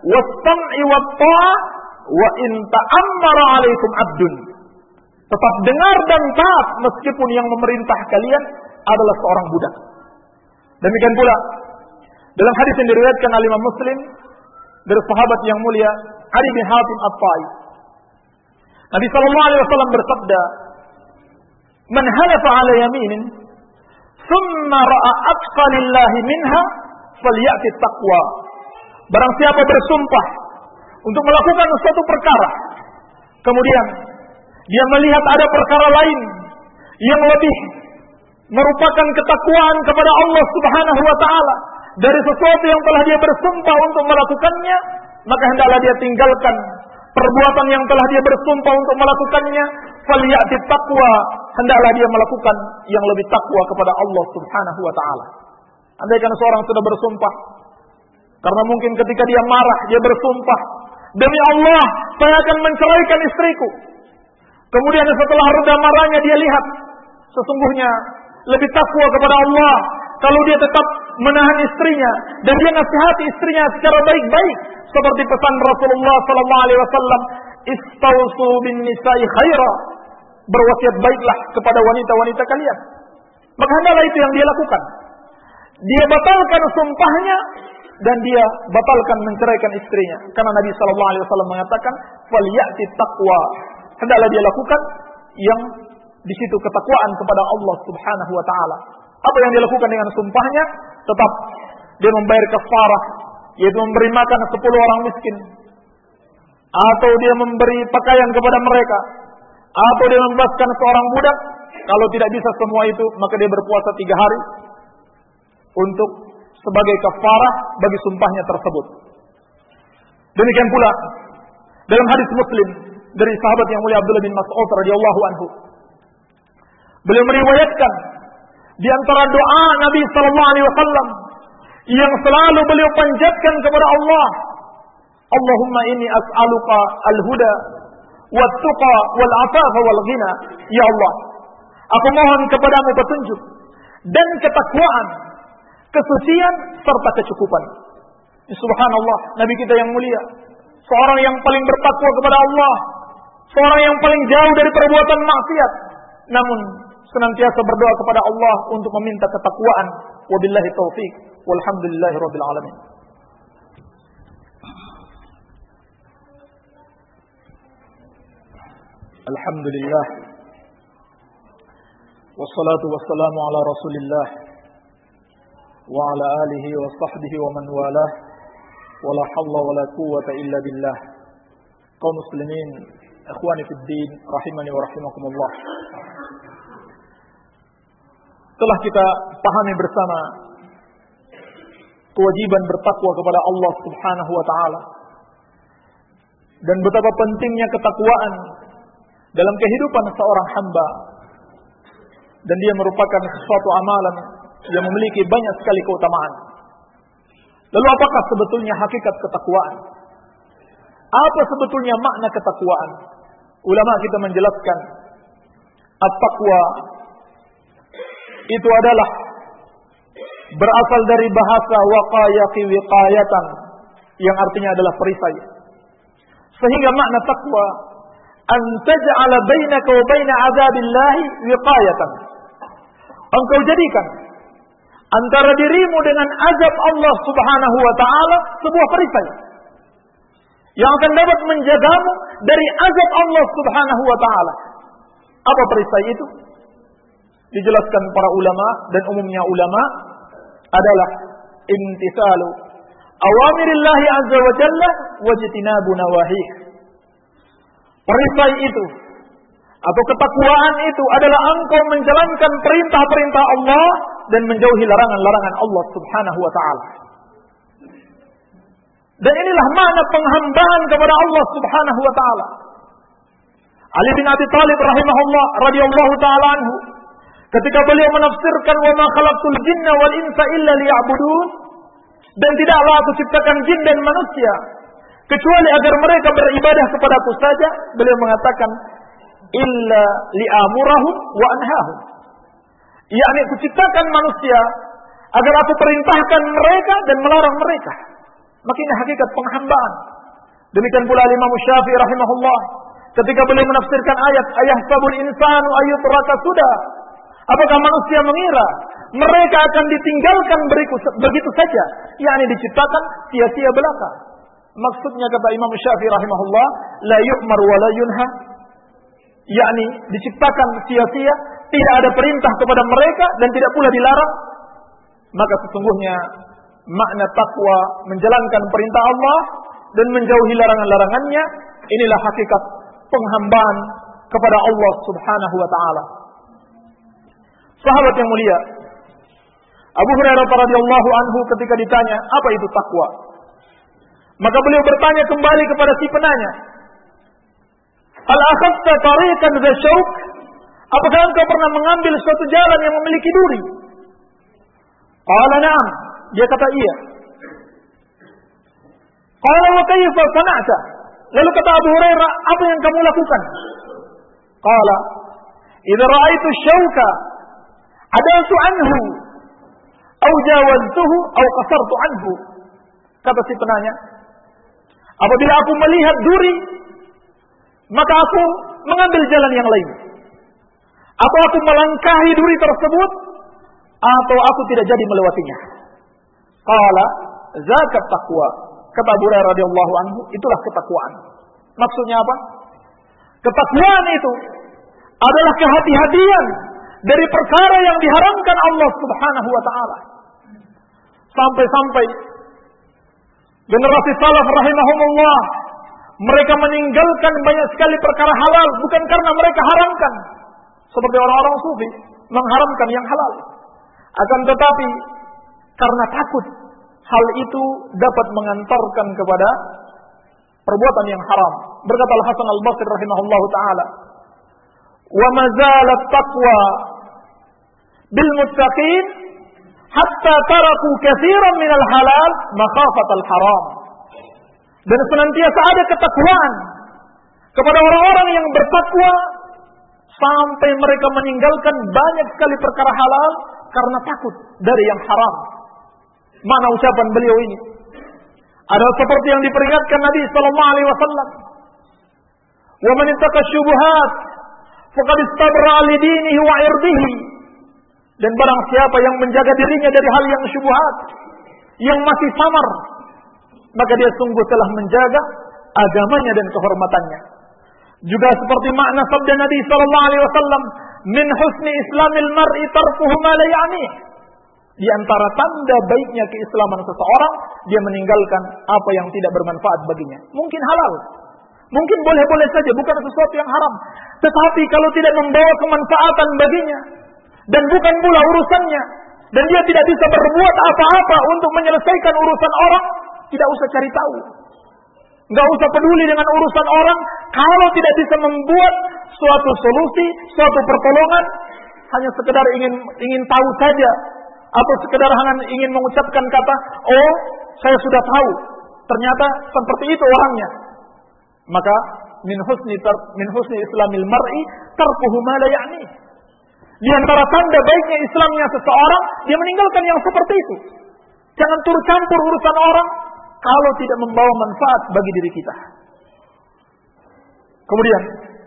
was-sam'i wat-tha'ah wa in ta'ammara 'alaikum 'abdun. Tetap dengar dan taat meskipun yang memerintah kalian adalah seorang budak. Demikian pula dalam hadis yang diriwayatkan oleh Imam Muslim dari sahabat yang mulia Adi bin Hatim At-Tai, Nabi sallallahu alaihi wasallam bersabda, "Man halafa 'ala yaminin, thumma ra'a atqa lillahi minha, falyati taqwa." Barang siapa bersumpah untuk melakukan suatu perkara, kemudian dia melihat ada perkara lain yang lebih merupakan ketakwaan kepada Allah Subhanahu wa taala dari sesuatu yang telah dia bersumpah untuk melakukannya, maka hendaklah dia tinggalkan perbuatan yang telah dia bersumpah untuk melakukannya. Falyati taqwa, hendaklah dia melakukan yang lebih takwa kepada Allah Subhanahu wa taala. Andaikan seorang sudah bersumpah, karena mungkin ketika dia marah dia bersumpah, demi Allah saya akan menceraikan istriku. Kemudian setelah reda marahnya dia lihat sesungguhnya lebih takwa kepada Allah kalau dia tetap menahan istrinya dan dia nasihati istrinya secara baik-baik, seperti pesan Rasulullah sallallahu alaihi wasallam, "Istausu bin nisa'i khaira." Berwasiat baiklah kepada wanita-wanita kalian. Maka hendaklah itu yang dia lakukan. Dia batalkan sumpahnya dan dia batalkan menceraikan istrinya. Karena Nabi sallallahu alaihi wasallam mengatakan, "Falyati taqwa." Hendaklah dia lakukan yang di situ ketakwaan kepada Allah Subhanahu wa taala. Apa yang dia lakukan dengan sumpahnya? Tetap dia membayar kafarah, yaitu memberi makan sepuluh orang miskin, atau dia memberi pakaian kepada mereka, atau dia membebaskan seorang budak. Kalau tidak bisa semua itu, maka dia berpuasa tiga hari untuk sebagai kafarah bagi sumpahnya tersebut. Demikian pula dalam hadis Muslim dari sahabat yang mulia Abdullah bin Mas'ud radhiyallahu anhu, beliau meriwayatkan di antara doa Nabi sallallahu alaihi wasallam yang selalu beliau panjatkan kepada Allah, Allahumma inni as'aluka al-huda wat-tuqa wal-afafa wal-ghina. Ya Allah, aku mohon kepadamu petunjuk dan ketakwaan, kesucian serta kecukupan. Subhanallah, Nabi kita yang mulia, seorang yang paling bertakwa kepada Allah, seorang yang paling jauh dari perbuatan maksiat, namun senantiasa berdoa kepada Allah untuk meminta ketakwaan. Wabillahi taufiq, walhamdulillahi rabbil alamin. Alhamdulillah, wassalatu wassalamu ala rasulillah wa ala alihi wa sahbihi wa man walah, wa la hawla wa la quwwata illa billah. Kaum muslimin, ikhwani fid din, rahimani wa rahimakumullah. Telah kita pahami bersama kewajiban bertakwa kepada Allah Subhanahu wa taala dan betapa pentingnya ketakwaan dalam kehidupan seorang hamba, dan dia merupakan suatu amalan yang memiliki banyak sekali keutamaan. Lalu apakah sebetulnya hakikat ketakwaan? Apa sebetulnya makna ketakwaan? Ulama kita menjelaskan, at-taqwa itu adalah berasal dari bahasa waqayaqi wiqayatan, yang artinya adalah perisai. Sehingga makna takwa an taj'ala bainaka wa baina 'adzabillahi wiqayatan. Engkau jadikan antara dirimu dengan azab Allah Subhanahu wa taala sebuah perisai yang akan dapat menjagamu dari azab Allah Subhanahu wa taala. Apa perisai itu? Dijelaskan para ulama dan umumnya ulama adalah imtithalu awamirillahi azza wa jalla wa jitinabu nawahih. Perisai itu atau ketakwaan itu adalah engkau menjalankan perintah-perintah Allah dan menjauhi larangan-larangan Allah Subhanahu wa taala. Dan inilah makna penghambaan kepada Allah Subhanahu wa taala. Ali bin Abi Thalib rahimahullah radhiyallahu taala anhu, ketika beliau menafsirkan wa ma khalaqtul jinna wal insa illa liya'budun, dan tidaklah aku ciptakan jin dan manusia kecuali agar mereka beribadah kepadaku saja, beliau mengatakan illa li'amurahum wa anhahum, yakni aku ciptakan manusia agar aku perintahkan mereka dan melarang mereka. Maka ini hakikat penghambaan. Demikian pula Imam Syafi'i rahimahullah ketika beliau menafsirkan ayat ayahsabul insanu ayyutraka sudah. Apakah manusia mengira mereka akan ditinggalkan begitu saja? Yakni diciptakan sia-sia belaka. Maksudnya kata Imam Syafi'i rahimahullah, la yu'mar wa la yunha. Yakni diciptakan sia-sia, tidak ada perintah kepada mereka dan tidak pula dilarang. Maka sesungguhnya makna takwa menjalankan perintah Allah dan menjauhi larangan-larangannya, inilah hakikat penghambaan kepada Allah Subhanahu wa taala. Sahabat yang mulia, Abu Hurairah radhiyallahu anhu ketika ditanya, apa itu takwa? Maka beliau bertanya kembali kepada si penanya, Al akhadta tariqan dza syauq? Apakah engkau pernah mengambil suatu jalan yang memiliki duri? Qala na'am. Dia kata iya. Qala wa kayfa sana'ta? Lalu kata Abu Hurairah, apa yang kamu lakukan? Qala, idza ra'aitu syauka adaltu anhu aw jawaztuhu aw qasartu anhu. Kata si penanya, apabila aku melihat duri, maka aku mengambil jalan yang lain. Atau aku melangkahi duri tersebut, atau aku tidak jadi melewatinya. Qala zakat taqwa. Kata Abu Hurairah radhiyallahu anhu, itulah ketakwaan. Maksudnya apa? Ketakwaan itu adalah kehati-hatian dari perkara yang diharamkan Allah Subhanahu wa taala. Sampai-sampai generasi salaf rahimahumullah, mereka meninggalkan banyak sekali perkara halal bukan karena mereka haramkan, seperti orang-orang sufi mengharamkan yang halal, akan tetapi karena takut hal itu dapat mengantarkan kepada perbuatan yang haram. Berkata Al-Hasan Al-Basri rahimahullahu taala, "Wa mazalat taqwa bil muttaqin hatta taraku katsiran minal halal makhafatal haram." Dan senantiasa ada ketakwaan kepada orang-orang yang bertakwa sampai mereka meninggalkan banyak sekali perkara halal karena takut dari yang haram. Mana ucapan beliau ini adalah seperti yang diperingatkan Nabi sallallahu alaihi wasallam, "Wa man ittaqa syubuhat faqad istabra li dinihi wa irdihi." Dan barang siapa yang menjaga dirinya dari hal yang syubhat, yang masih samar, maka dia sungguh telah menjaga agamanya dan kehormatannya. Juga seperti makna sabda Nabi sallallahu alaihi wasallam, "Min husni islamil mar'i tarkuhu ma la ya'nih." Di antara tanda baiknya keislaman seseorang, dia meninggalkan apa yang tidak bermanfaat baginya. Mungkin halal, mungkin boleh-boleh saja, bukan sesuatu yang haram. Tetapi kalau tidak membawa kemanfaatan baginya, dan bukan pula urusannya, dan dia tidak bisa berbuat apa-apa untuk menyelesaikan urusan orang, tidak usah cari tahu. Nggak usah peduli dengan urusan orang, kalau tidak bisa membuat suatu solusi, suatu pertolongan, hanya sekedar ingin ingin tahu saja, atau sekedar hanya ingin mengucapkan kata, oh saya sudah tahu, ternyata seperti itu orangnya. Maka min husni tar, min husni islamil mar'i tarkuhu ma la ya'ni. Di antara tanda baiknya Islamnya seseorang, dia meninggalkan yang seperti itu. Jangan turut campur urusan orang kalau tidak membawa manfaat bagi diri kita. Kemudian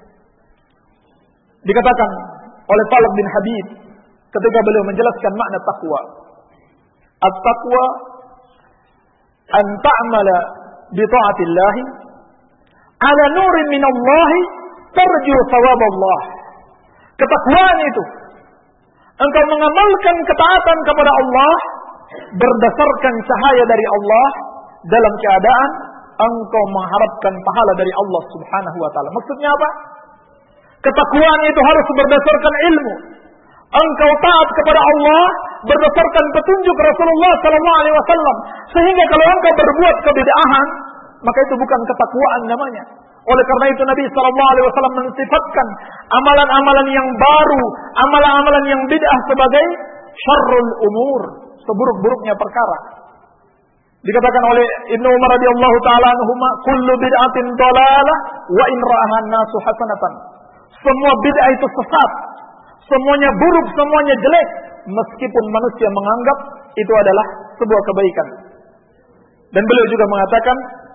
dikatakan oleh Talib bin Habib ketika beliau menjelaskan makna takwa. At-taqwa an ta'mala bi ta'atillah ala nurin min Allah tarju thawab Allah. Ketakwaan itu engkau mengamalkan ketaatan kepada Allah berdasarkan cahaya dari Allah dalam keadaan engkau mengharapkan pahala dari Allah Subhanahu wa taala. Maksudnya apa? Ketakwaan itu harus berdasarkan ilmu. Engkau taat kepada Allah berdasarkan petunjuk Rasulullah sallallahu alaihi wasallam. Sehingga kalau engkau berbuat kebid'ahan, maka itu bukan ketakwaan namanya. Oleh karena itu Nabi sallallahu alaihi wasallam mensifatkan amalan-amalan yang baru, amalan-amalan yang bid'ah sebagai syarrul umur, seburuk-buruknya perkara. Dikatakan oleh Ibnu Umar radhiyallahu taala anhuma, kullu bid'atin dhalalah wa in ra'aha an-nasu hasanatan. Semua bid'ah itu sesat, semuanya buruk, semuanya jelek, meskipun manusia menganggap itu adalah sebuah kebaikan. Dan beliau juga mengatakan,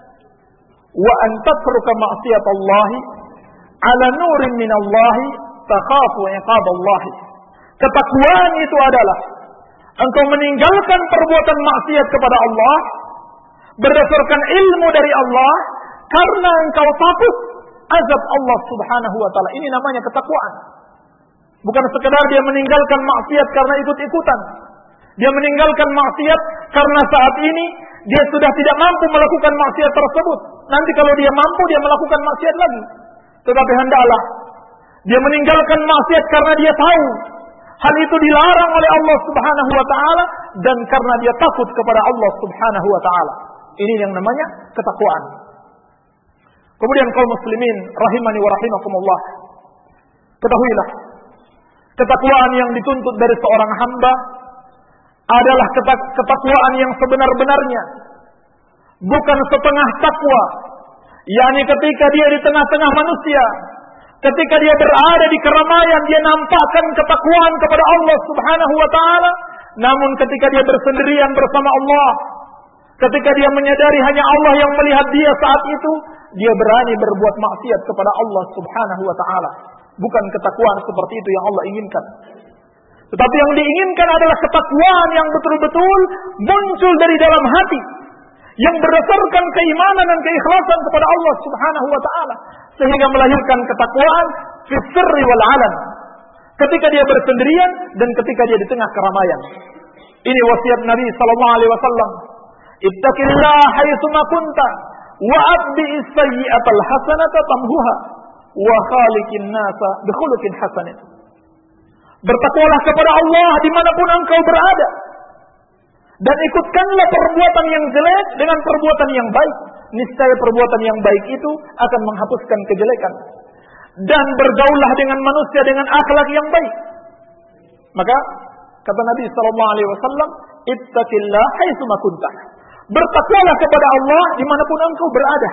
wa antatruka ma'siyatallahi ala nurin minallahi takhafu iqaballahi. Ketakwaan itu adalah engkau meninggalkan perbuatan maksiat kepada Allah berdasarkan ilmu dari Allah karena engkau takut azab Allah Subhanahu wa taala. Ini namanya ketakwaan. Bukan sekedar dia meninggalkan maksiat karena ikut-ikutan. Dia meninggalkan maksiat karena saat ini dia sudah tidak mampu melakukan maksiat tersebut. Nanti kalau dia mampu, dia melakukan maksiat lagi. Tetapi hendaklah dia meninggalkan maksiat karena dia tahu hal itu dilarang oleh Allah Subhanahu wa taala dan karena dia takut kepada Allah Subhanahu wa taala. Ini yang namanya ketakwaan. Kemudian kaum muslimin rahimani wa rahimakumullah, ketahuilah ketakwaan yang dituntut dari seorang hamba adalah ketakwaan yang sebenar-benarnya, bukan setengah takwa, yakni ketika dia di tengah-tengah manusia, ketika dia berada di keramaian, dia nampakkan ketakwaan kepada Allah Subhanahu wa taala, namun ketika dia bersendirian bersama Allah, ketika dia menyadari hanya Allah yang melihat dia saat itu, dia berani berbuat maksiat kepada Allah Subhanahu wa taala. Bukan ketakwaan seperti itu yang Allah inginkan. Tetapi yang diinginkan adalah ketakwaan yang betul-betul muncul dari dalam hati, yang berdasarkan keimanan dan keikhlasan kepada Allah Subhanahu wa taala, sehingga melahirkan ketakwaan fi sirri wal alan, ketika dia bersendirian dan ketika dia di tengah keramaian. Ini wasiat Nabi sallallahu alaihi wasallam, ittaqillah haitsu ma kunta wa abdi sayyi'atal hasanata tamhuha wa khaliqin nasa bi khuluqin hasanin. Bertakwalah kepada Allah dimanapun engkau berada, dan ikutkanlah perbuatan yang jelek dengan perbuatan yang baik. Niscaya perbuatan yang baik itu akan menghapuskan kejelekan. Dan bergaullah dengan manusia dengan akhlak yang baik. Maka kata Nabi sallallahu alaihi wasallam, ittaqillah haitsu ma kunta. Bertakwalah kepada Allah dimanapun engkau berada.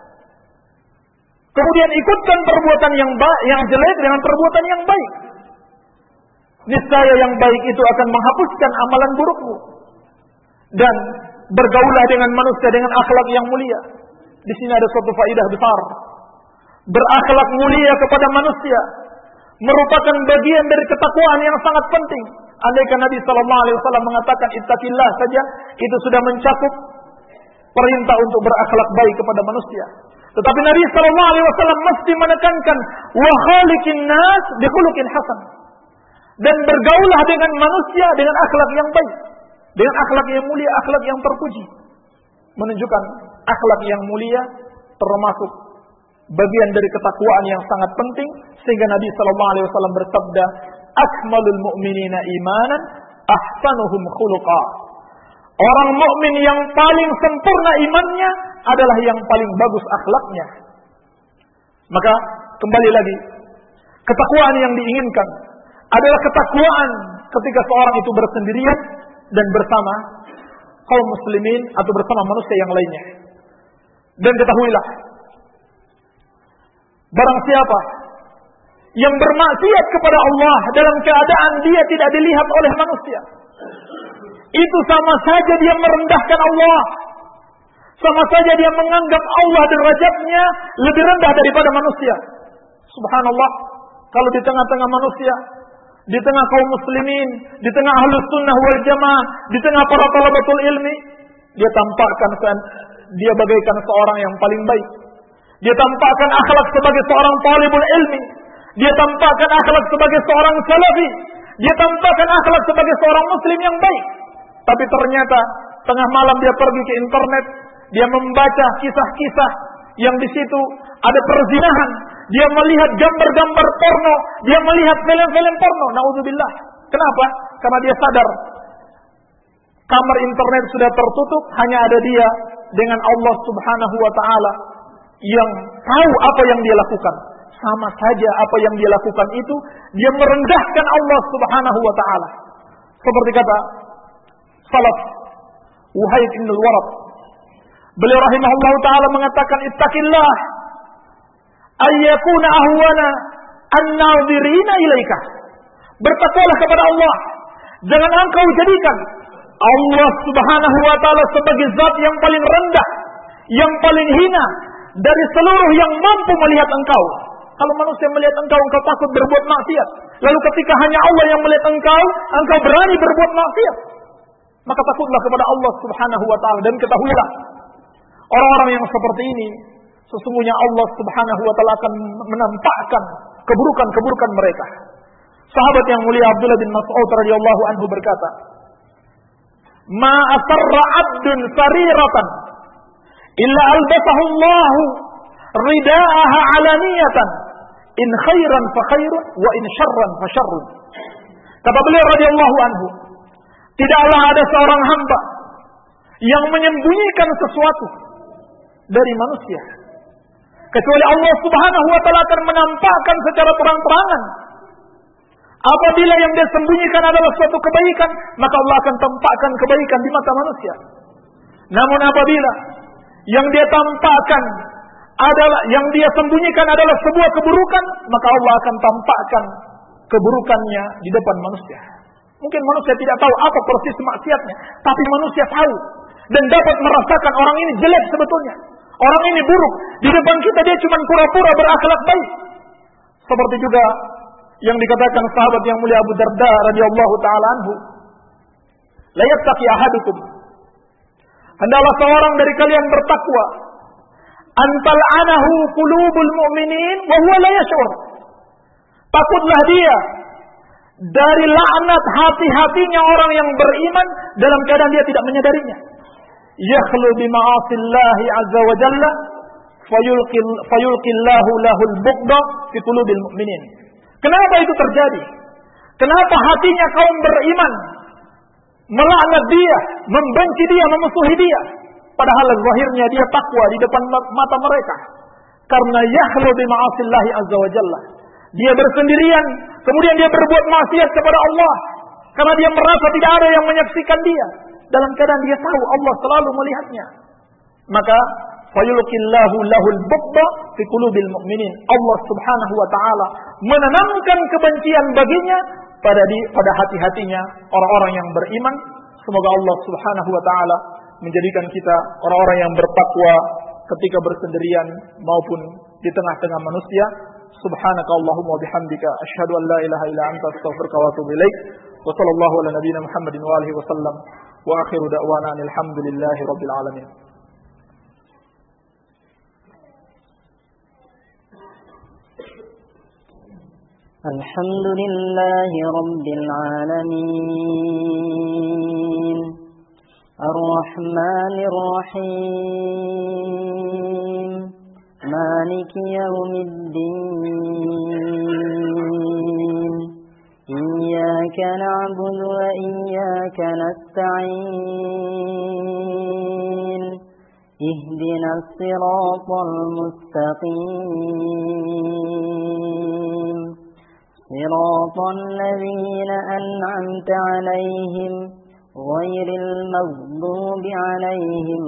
Kemudian ikutkan perbuatan yang baik, yang jelek dengan perbuatan yang baik. Niscaya yang baik itu akan menghapuskan amalan burukmu. Dan bergaulah dengan manusia dengan akhlak yang mulia. Di sini ada suatu faedah besar. Berakhlak mulia kepada manusia merupakan bagian dari ketakwaan yang sangat penting. Andaikan Nabi sallallahu alaihi wasallam mengatakan ittaqillah saja, itu sudah mencakup perintah untuk berakhlak baik kepada manusia. Tetapi Nabi sallallahu alaihi wasallam mesti menekankan wa khaliqin nas bi khuluqin hasan. Dan bergaulah dengan manusia dengan akhlak yang baik, dengan akhlak yang mulia, akhlak yang terpuji. Menunjukkan akhlak yang mulia termasuk bagian dari ketakwaan yang sangat penting, sehingga Nabi sallallahu alaihi wasallam bersabda, akmalul mu'minina imanan ahsanuhum khuluqa. Orang mukmin yang paling sempurna imannya adalah yang paling bagus akhlaknya. Maka kembali lagi, ketakwaan yang diinginkan adalah ketakwaan ketika seorang itu bersendirian dan bersama kaum muslimin atau bersama manusia yang lainnya. Dan ketahuilah, barang siapa yang bermaksiat kepada Allah dalam keadaan dia tidak dilihat oleh manusia, itu sama saja dia merendahkan Allah. Sama saja dia menganggap Allah derajatnya lebih rendah daripada manusia. Subhanallah, kalau di tengah-tengah manusia, di tengah kaum muslimin, di tengah ahlus sunnah wal jamaah, di tengah para talabatul ilmi, dia tampakkan dia bagaikan seorang yang paling baik. Dia tampakkan akhlak sebagai seorang talibul ilmi. Dia tampakkan akhlak sebagai seorang salafi. Dia tampakkan akhlak sebagai seorang muslim yang baik. Tapi ternyata tengah malam dia pergi ke internet, dia membaca kisah-kisah yang di situ ada perzinahan. Dia melihat gambar-gambar porno, dia melihat film-film porno. Naudzubillah. Kenapa? Karena dia sadar kamar internet sudah tertutup, hanya ada dia dengan Allah Subhanahu wa taala yang tahu apa yang dia lakukan. Sama saja apa yang dia lakukan itu, dia merendahkan Allah Subhanahu wa taala. Seperti kata salaf Wahid bin al-Warad, beliau rahimahullah taala mengatakan, ittaqillah ayyakuna ahwana an-nadhirina ilaika. Bertakwalah kepada Allah, jangan engkau jadikan Allah Subhanahu wa ta'ala sebagai zat yang paling rendah, yang paling hina dari seluruh yang mampu melihat engkau. Kalau manusia melihat engkau, engkau takut berbuat maksiat. Lalu ketika hanya Allah yang melihat engkau, engkau berani berbuat maksiat. Maka takutlah kepada Allah Subhanahu wa ta'ala. Dan ketahuilah, orang-orang yang seperti ini, sesungguhnya Allah Subhanahu wa ta'ala akan menampakkan keburukan-keburukan mereka. Sahabat yang mulia Abdullah bin Mas'ud radhiyallahu anhu berkata, "Ma asarra 'abdun sariratan illa albasahu Allah ridaaha 'alaniyatan in khairan fa khairun wa in syarran fa syarrun." Kata beliau radhiyallahu anhu, tidaklah ada seorang hamba yang menyembunyikan sesuatu dari manusia kecuali Allah Subhanahu wa ta'ala akan menampakkan secara terang-terangan. Apabila yang dia sembunyikan adalah suatu kebaikan, maka Allah akan tampakkan kebaikan di mata manusia. Namun apabila yang dia tampakkan adalah, yang dia sembunyikan adalah sebuah keburukan, maka Allah akan tampakkan keburukannya di depan manusia. Mungkin manusia tidak tahu apa persis maksiatnya, tapi manusia tahu dan dapat merasakan orang ini jelek sebetulnya. Orang ini buruk. Di depan kita dia cuma pura-pura berakhlak baik. Seperti juga yang dikatakan sahabat yang mulia Abu Darda radhiyallahu taala anhu, "La yattaqi ahadukum." Hendaklah seorang dari kalian bertakwa, "Antal anahu qulubul mu'minin wa huwa la yash'ur." Takutlah dia dari laknat hati-hatinya orang yang beriman dalam keadaan dia tidak menyadarinya. Yakhlu bi ma'asillahi azza wa jalla fayulqil fayulqillahu lahul bughda fi qulubil mu'minin. Kenapa itu terjadi? Kenapa hatinya kaum beriman melaknat dia, membenci dia, memusuhi dia, padahal zahirnya dia takwa di depan mata mereka? Karena yakhlu bi ma'asillahi azza wa jalla. Dia bersendirian, kemudian dia berbuat maksiat kepada Allah karena dia merasa tidak ada yang menyaksikan dia. Dalam keadaan dia tahu Allah selalu melihatnya. Maka fayulqillahu lahul bughda fi qulubil mu'minin. Allah Subhanahu wa taala menanamkan kebencian baginya pada di pada hati-hatinya orang-orang yang beriman. Semoga Allah Subhanahu wa taala menjadikan kita orang-orang yang bertakwa ketika bersendirian maupun di tengah-tengah manusia. Subhanakallahumma wa bihamdika asyhadu an la ilaha illa anta astaghfiruka wa atubu ilaik. Wa sallallahu ala nabiyyina Muhammadin wa alihi wasallam. Wa akhiru da'wana alhamdulillahi rabbil alamin. Alhamdulillahi rabbil alamin. Ar-Rahmanir Rahim. Maliki yaumiddin. Iyyaka na'budu wa iyyaka nasta'in. Ihdinas siratal mustaqim. Siratal ladzina an'amta 'alaihim ghairil maghdubi 'alaihim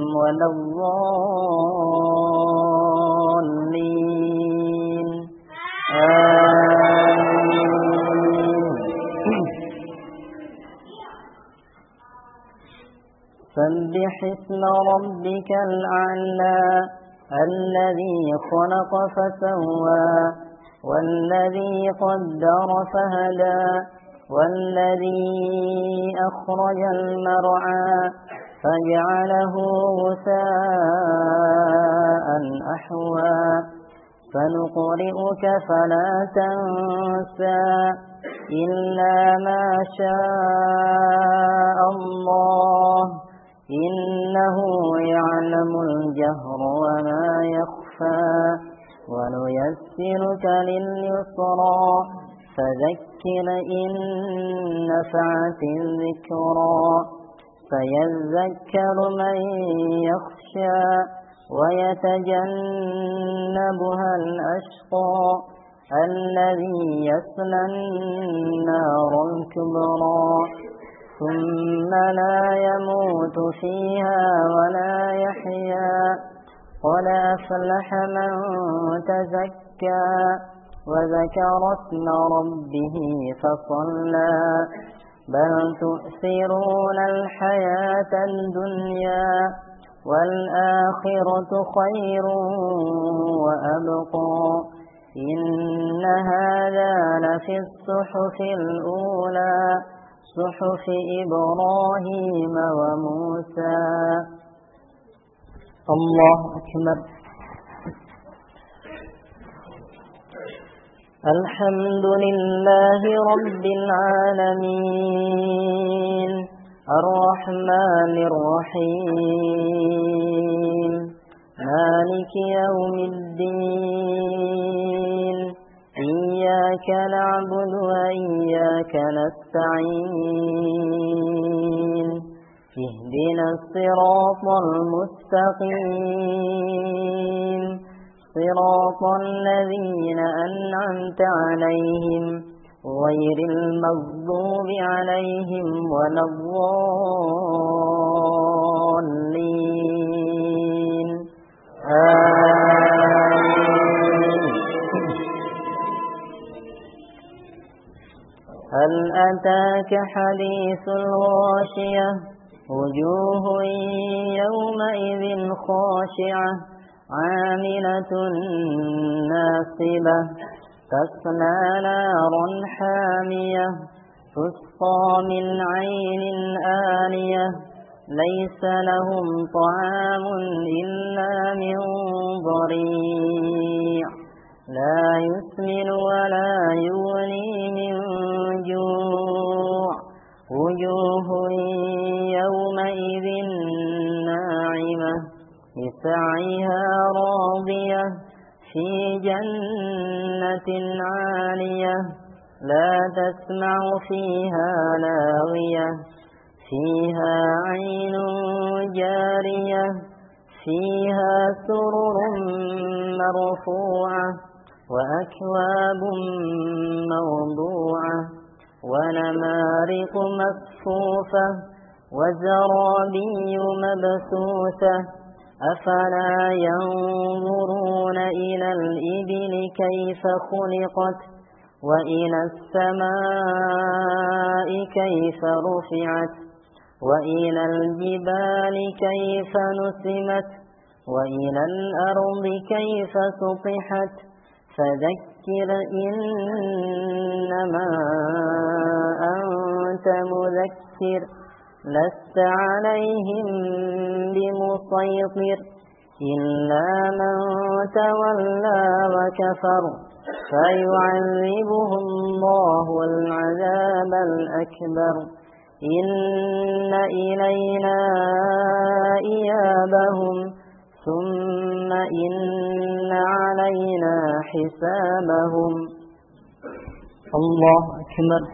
waladdallin. سبح اسم ربك الأعلى الذي خلق فسوى والذي قدر فهدى والذي أخرج المرعى فجعله غثاء أحوى سنقرئك فلا تنسى إلا ما شاء الله إنه يعلم الجهر وما يخفى ونيسرك لليسرى فذكر إن نفعت الذكرى فيذكر من يخشى ويتجنبها الأشقى الذي يصلى النار الكبرى ثم لا يموت فيها ولا يحيا قد أفلح من تزكى وذكر اسم ربه فصلى بل تؤثرون الحياة الدنيا والآخرة خير وأبقى إن هذا لفي الصحف الأولى صحف إبراهيم وموسى. الله أكبر. الحمد لله رب العالمين الرحمن الرحيم مالك يوم الدين إياك نعبد وإياك نستعين اهدنا الصراط المستقيم صراط الذين أنعمت عليهم غير المغضوب عليهم ولا الضالين آمين. هل أتاك حديث الغاشية وجوه يومئذ خاشعة عاملة ناصبة تصلى نارا حامية تسقى من عين آنية ليس لهم طعام إلا من ضريع لا يسمن ولا يغني من جوع وجوه يومئذ ناعمة لسعيها راضية في جنة عالية لا تسمع فيها لاغية فيها عين جارية فيها سرر مرفوعة وأكواب موضوعة ونمارق مصفوفة وزرابي مبثوثة أفلا ينظرون إلى الإبل كيف خلقت وإلى السماء كيف رفعت وإلى الجبال كيف نسمت وإلى الأرض كيف سطحت فذكر إنما أنت مذكر لست عليهم بمسيطر إلا من تولى وكفر فيعذبه الله العذاب الأكبر إن إلينا إيابهم ثم إن علينا حسابهم. الله أكبر.